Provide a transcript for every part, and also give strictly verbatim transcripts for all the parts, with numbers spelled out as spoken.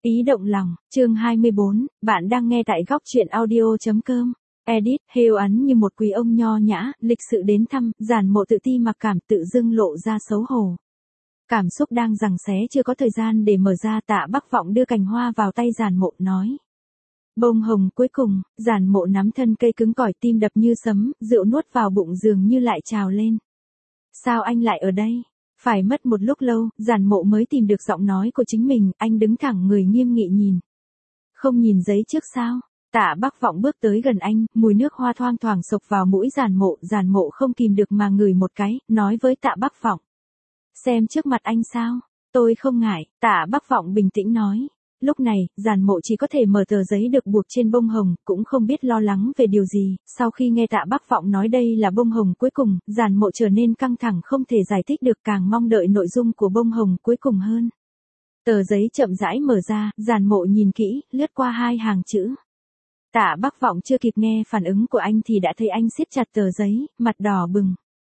Ý động lòng, chương hai mươi bốn, bạn đang nghe tại góc truyện audio.com. Edit, Hêu ấn như một quý ông nho nhã, lịch sự đến thăm, Giản Mộ tự ti mặc cảm tự dưng lộ ra xấu hổ. Cảm xúc đang giằng xé chưa có thời gian để mở ra, Tạ Bắc Vọng đưa cành hoa vào tay Giản Mộ nói. Bông hồng cuối cùng, Giản Mộ nắm thân cây cứng cỏi, tim đập như sấm, rượu nuốt vào bụng dường như lại trào lên. Sao anh lại ở đây? Phải mất một lúc lâu, Giản Mộ mới tìm được giọng nói của chính mình, anh đứng thẳng người nghiêm nghị nhìn. Không nhìn giấy trước sao? Tạ Bắc Vọng bước tới gần anh, mùi nước hoa thoang thoảng xộc vào mũi Giản Mộ, Giản Mộ không kìm được mà ngửi một cái, nói với Tạ Bắc Vọng. Xem trước mặt anh sao? Tôi không ngại, Tạ Bắc Vọng bình tĩnh nói. Lúc này, Giản Mộ chỉ có thể mở tờ giấy được buộc trên bông hồng, cũng không biết lo lắng về điều gì, sau khi nghe Tạ Bắc Vọng nói đây là bông hồng cuối cùng, Giản Mộ trở nên căng thẳng không thể giải thích được, càng mong đợi nội dung của bông hồng cuối cùng hơn. Tờ giấy chậm rãi mở ra, Giản Mộ nhìn kỹ, lướt qua hai hàng chữ. Tạ Bắc Vọng chưa kịp nghe phản ứng của anh thì đã thấy anh siết chặt tờ giấy, mặt đỏ bừng.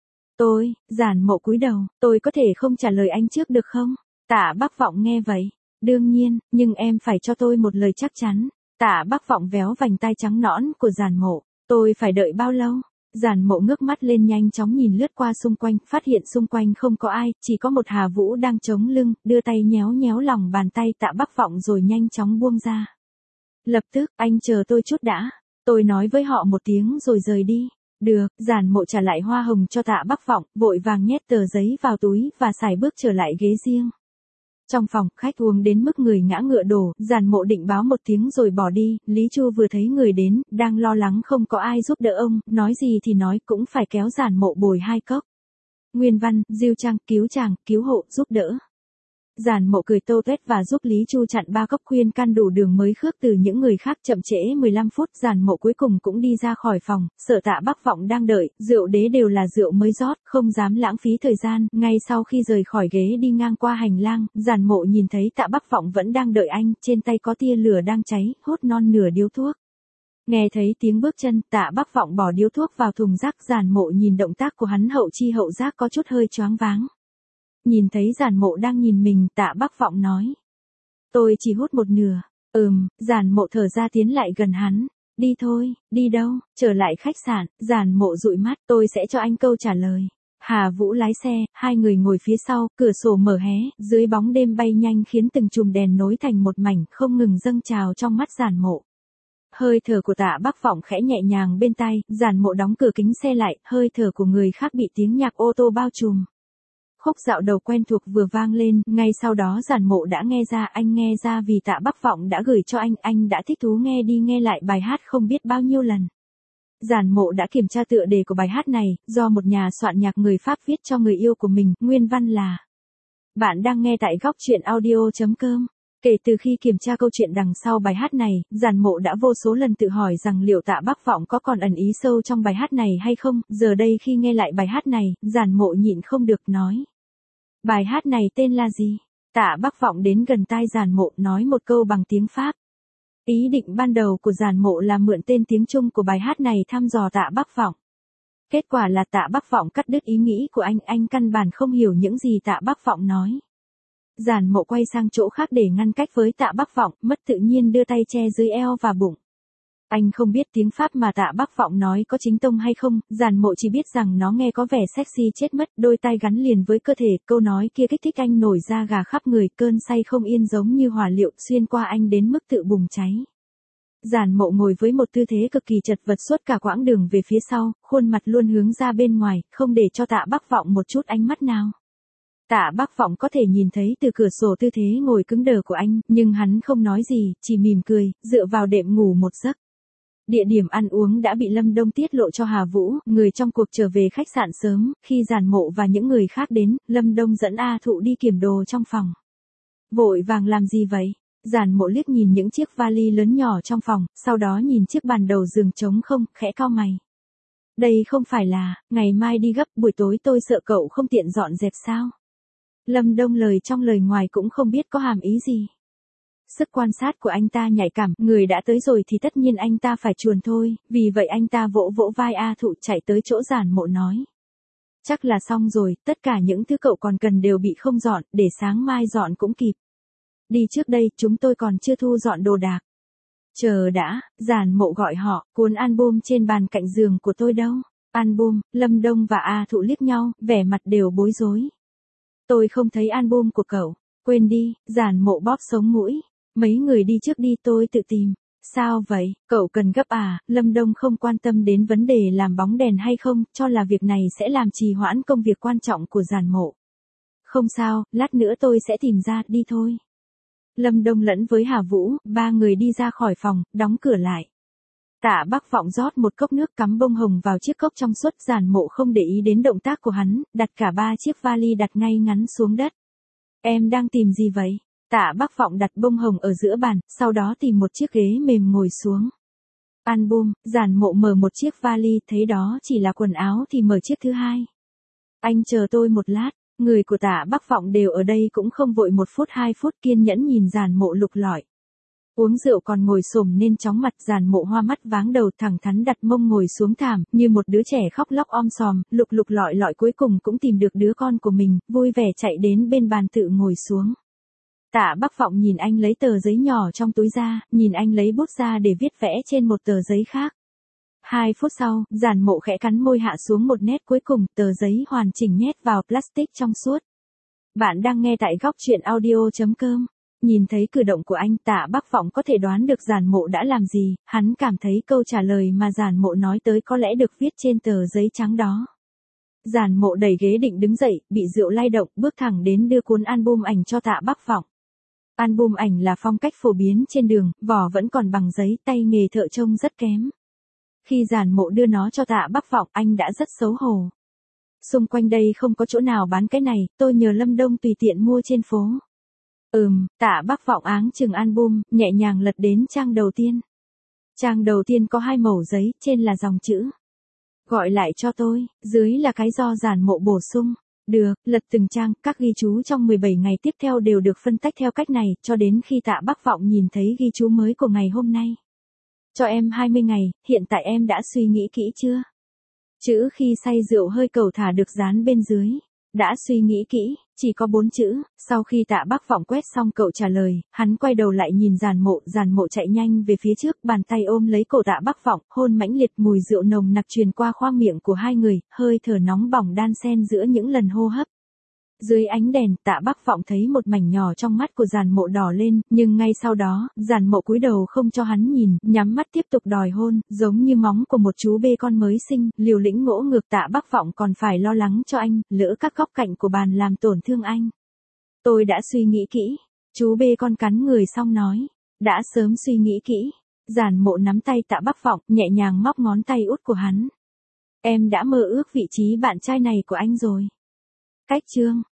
Tôi, Giản Mộ cúi đầu, tôi có thể không trả lời anh trước được không? Tạ Bắc Vọng nghe vậy. Đương nhiên, nhưng em phải cho tôi một lời chắc chắn. Tạ Bắc Vọng véo vành tai trắng nõn của Giản Mộ. Tôi phải đợi bao lâu? Giản Mộ ngước mắt lên nhanh chóng nhìn lướt qua xung quanh, phát hiện xung quanh không có ai, chỉ có một Hà Vũ đang chống lưng, đưa tay nhéo nhéo lòng bàn tay Tạ Bắc Vọng rồi nhanh chóng buông ra. Lập tức, anh chờ tôi chút đã. Tôi nói với họ một tiếng rồi rời đi. Được, Giản Mộ trả lại hoa hồng cho Tạ Bắc Vọng, vội vàng nhét tờ giấy vào túi và xài bước trở lại ghế riêng. Trong phòng, khách uống đến mức người ngã ngựa đổ, Giản Mộ định báo một tiếng rồi bỏ đi, Lý Chu vừa thấy người đến, đang lo lắng không có ai giúp đỡ ông, nói gì thì nói cũng phải kéo Giản Mộ bồi hai cốc. Nguyên văn, Diêu Trang, cứu chàng, cứu hộ, giúp đỡ. Giản Mộ cười tô tuét và giúp Lý Chu chặn ba cốc khuyên can đủ đường mới khước từ những người khác, chậm trễ mười lăm phút, Giản Mộ cuối cùng cũng đi ra khỏi phòng, sợ Tạ Bắc Vọng đang đợi, rượu đế đều là rượu mới rót, không dám lãng phí thời gian, ngay sau khi rời khỏi ghế đi ngang qua hành lang, Giản Mộ nhìn thấy Tạ Bắc Vọng vẫn đang đợi anh, trên tay có tia lửa đang cháy, hút non nửa điếu thuốc. Nghe thấy tiếng bước chân, Tạ Bắc Vọng bỏ điếu thuốc vào thùng rác, Giản Mộ nhìn động tác của hắn hậu chi hậu giác có chút hơi choáng váng. Nhìn thấy Giản Mộ đang nhìn mình, Tạ Bắc Vọng nói. Tôi chỉ hút một nửa. Ừm, Giản Mộ thở ra tiến lại gần hắn. Đi thôi, đi đâu, trở lại khách sạn, Giản Mộ dụi mắt, tôi sẽ cho anh câu trả lời. Hà Vũ lái xe, hai người ngồi phía sau, cửa sổ mở hé, dưới bóng đêm bay nhanh khiến từng chùm đèn nối thành một mảnh, không ngừng dâng trào trong mắt Giản Mộ. Hơi thở của Tạ Bắc Vọng khẽ nhẹ nhàng bên tai, Giản Mộ đóng cửa kính xe lại, hơi thở của người khác bị tiếng nhạc ô tô bao trùm. Khúc dạo đầu quen thuộc vừa vang lên, ngay sau đó Giản Mộ đã nghe ra, anh nghe ra vì Tạ Bắc Vọng đã gửi cho anh, anh đã thích thú nghe đi nghe lại bài hát không biết bao nhiêu lần. Giản Mộ đã kiểm tra tựa đề của bài hát này, do một nhà soạn nhạc người Pháp viết cho người yêu của mình, nguyên văn là. Bạn đang nghe tại góc truyện audio.com. Kể từ khi kiểm tra câu chuyện đằng sau bài hát này, Giản Mộ đã vô số lần tự hỏi rằng liệu Tạ Bắc Vọng có còn ẩn ý sâu trong bài hát này hay không, giờ đây khi nghe lại bài hát này, Giản Mộ nhịn không được nói. Bài hát này tên là gì? Tạ Bắc Vọng đến gần tai Giản Mộ nói một câu bằng tiếng Pháp. Ý định ban đầu của Giản Mộ là mượn tên tiếng Trung của bài hát này thăm dò Tạ Bắc Vọng. Kết quả là Tạ Bắc Vọng cắt đứt ý nghĩ của anh, anh căn bản không hiểu những gì Tạ Bắc Vọng nói. Giản Mộ quay sang chỗ khác để ngăn cách với Tạ Bắc Vọng, mất tự nhiên đưa tay che dưới eo và bụng. Anh không biết tiếng Pháp mà Tạ Bắc Vọng nói có chính tông hay không, Giản Mộ chỉ biết rằng nó nghe có vẻ sexy chết mất, đôi tay gắn liền với cơ thể, câu nói kia kích thích anh nổi da gà khắp người, cơn say không yên giống như hỏa liệu xuyên qua anh đến mức tự bùng cháy. Giản Mộ ngồi với một tư thế cực kỳ chật vật suốt cả quãng đường về phía sau, khuôn mặt luôn hướng ra bên ngoài, không để cho Tạ Bắc Vọng một chút ánh mắt nào. Tạ Bắc Vọng có thể nhìn thấy từ cửa sổ tư thế ngồi cứng đờ của anh, nhưng hắn không nói gì, chỉ mỉm cười, dựa vào đệm ngủ một giấc. Địa điểm ăn uống đã bị Lâm Đông tiết lộ cho Hà Vũ, người trong cuộc trở về khách sạn sớm, khi Giản Mộ và những người khác đến, Lâm Đông dẫn A Thụ đi kiểm đồ trong phòng. Vội vàng làm gì vậy? Giản Mộ liếc nhìn những chiếc vali lớn nhỏ trong phòng, sau đó nhìn chiếc bàn đầu giường trống không, khẽ cau mày. Đây không phải là, ngày mai đi gấp, buổi tối tôi sợ cậu không tiện dọn dẹp sao? Lâm Đông lời trong lời ngoài cũng không biết có hàm ý gì. Sức quan sát của anh ta nhạy cảm, người đã tới rồi thì tất nhiên anh ta phải chuồn thôi, vì vậy anh ta vỗ vỗ vai A Thụ chạy tới chỗ Giản Mộ nói. Chắc là xong rồi, tất cả những thứ cậu còn cần đều bị không dọn, để sáng mai dọn cũng kịp. đi trước đây, chúng tôi còn chưa thu dọn đồ đạc. Chờ đã, Giản Mộ gọi họ, cuốn album trên bàn cạnh giường của tôi đâu? Album, Lâm Đông và A Thụ liếc nhau, vẻ mặt đều bối rối. Tôi không thấy album của cậu. Quên đi, Giản Mộ bóp sống mũi. Mấy người đi trước đi, tôi tự tìm. Sao vậy, cậu cần gấp à? Lâm Đông không quan tâm đến vấn đề làm bóng đèn hay không, cho là việc này sẽ làm trì hoãn công việc quan trọng của Giản Mộ. Không sao, lát nữa tôi sẽ tìm ra, đi thôi. Lâm Đông lẫn với Hà Vũ, ba người đi ra khỏi phòng, đóng cửa lại. Tạ Bắc Vọng rót một cốc nước, cắm bông hồng vào chiếc cốc trong suốt. Giản Mộ không để ý đến động tác của hắn, đặt cả ba chiếc vali đặt ngay ngắn xuống đất. Em đang tìm gì vậy? Tạ Bắc Vọng đặt bông hồng ở giữa bàn, sau đó tìm một chiếc ghế mềm ngồi xuống. Album, Giản Mộ mở một chiếc vali, thấy đó chỉ là quần áo thì mở chiếc thứ hai. Anh chờ tôi một lát, người của Tạ Bắc Vọng đều ở đây cũng không vội, một phút hai phút kiên nhẫn nhìn Giản Mộ lục lọi. Uống rượu còn ngồi xổm nên chóng mặt. Giản Mộ hoa mắt váng đầu, thẳng thắn đặt mông ngồi xuống thảm, như một đứa trẻ khóc lóc om sòm, lục lục lọi lọi cuối cùng cũng tìm được đứa con của mình, vui vẻ chạy đến bên bàn tự ngồi xuống. Tạ Bắc Vọng nhìn anh lấy tờ giấy nhỏ trong túi ra, nhìn anh lấy bút ra để viết vẽ trên một tờ giấy khác. Hai phút sau, Giản Mộ khẽ cắn môi hạ xuống một nét cuối cùng, tờ giấy hoàn chỉnh nhét vào plastic trong suốt. Bạn đang nghe tại góc truyện audio chấm com. Nhìn thấy cử động của anh, Tạ Bắc Vọng có thể đoán được Giản Mộ đã làm gì, hắn cảm thấy câu trả lời mà Giản Mộ nói tới có lẽ được viết trên tờ giấy trắng đó. Giản Mộ đẩy ghế định đứng dậy, bị rượu lay động, bước thẳng đến đưa cuốn album ảnh cho Tạ Bắc Vọng. Album ảnh là phong cách phổ biến trên đường, vỏ vẫn còn bằng giấy, tay nghề thợ trông rất kém. Khi Giản Mộ đưa nó cho Tạ Bắc Vọng, anh đã rất xấu hổ. Xung quanh đây không có chỗ nào bán cái này, tôi nhờ Lâm Đông tùy tiện mua trên phố. Ừm, Tạ Bắc Vọng áng chừng album, nhẹ nhàng lật đến trang đầu tiên. Trang đầu tiên có hai mẩu giấy, trên là dòng chữ. Gọi lại cho tôi, dưới là cái do Giản Mộ bổ sung. Được, lật từng trang, các ghi chú trong mười bảy ngày tiếp theo đều được phân tách theo cách này, cho đến khi Tạ Bắc Vọng nhìn thấy ghi chú mới của ngày hôm nay. Cho em hai mươi ngày, hiện tại em đã suy nghĩ kỹ chưa? Chữ khi say rượu hơi cẩu thả được dán bên dưới. Đã suy nghĩ kỹ, chỉ có bốn chữ. Sau khi Tạ Bắc Vọng quét xong cậu trả lời, hắn quay đầu lại nhìn Giản Mộ. Giản Mộ chạy nhanh về phía trước, bàn tay ôm lấy cổ Tạ Bắc Vọng, hôn mãnh liệt, mùi rượu nồng nặc truyền qua khoang miệng của hai người, hơi thở nóng bỏng đan xen giữa những lần hô hấp. Dưới ánh đèn, Tạ Bắc Vọng thấy một mảnh nhỏ trong mắt của Giản Mộ đỏ lên, nhưng ngay sau đó, Giản Mộ cúi đầu không cho hắn nhìn, nhắm mắt tiếp tục đòi hôn, giống như móng của một chú bê con mới sinh, liều lĩnh ngỗ ngược. Tạ Bắc Vọng còn phải lo lắng cho anh, lỡ các góc cạnh của bàn làm tổn thương anh. Tôi đã suy nghĩ kỹ. Chú bê con cắn người xong nói. Đã sớm suy nghĩ kỹ. Giản Mộ nắm tay Tạ Bắc Vọng, nhẹ nhàng móc ngón tay út của hắn. Em đã mơ ước vị trí bạn trai này của anh rồi. Cách chương.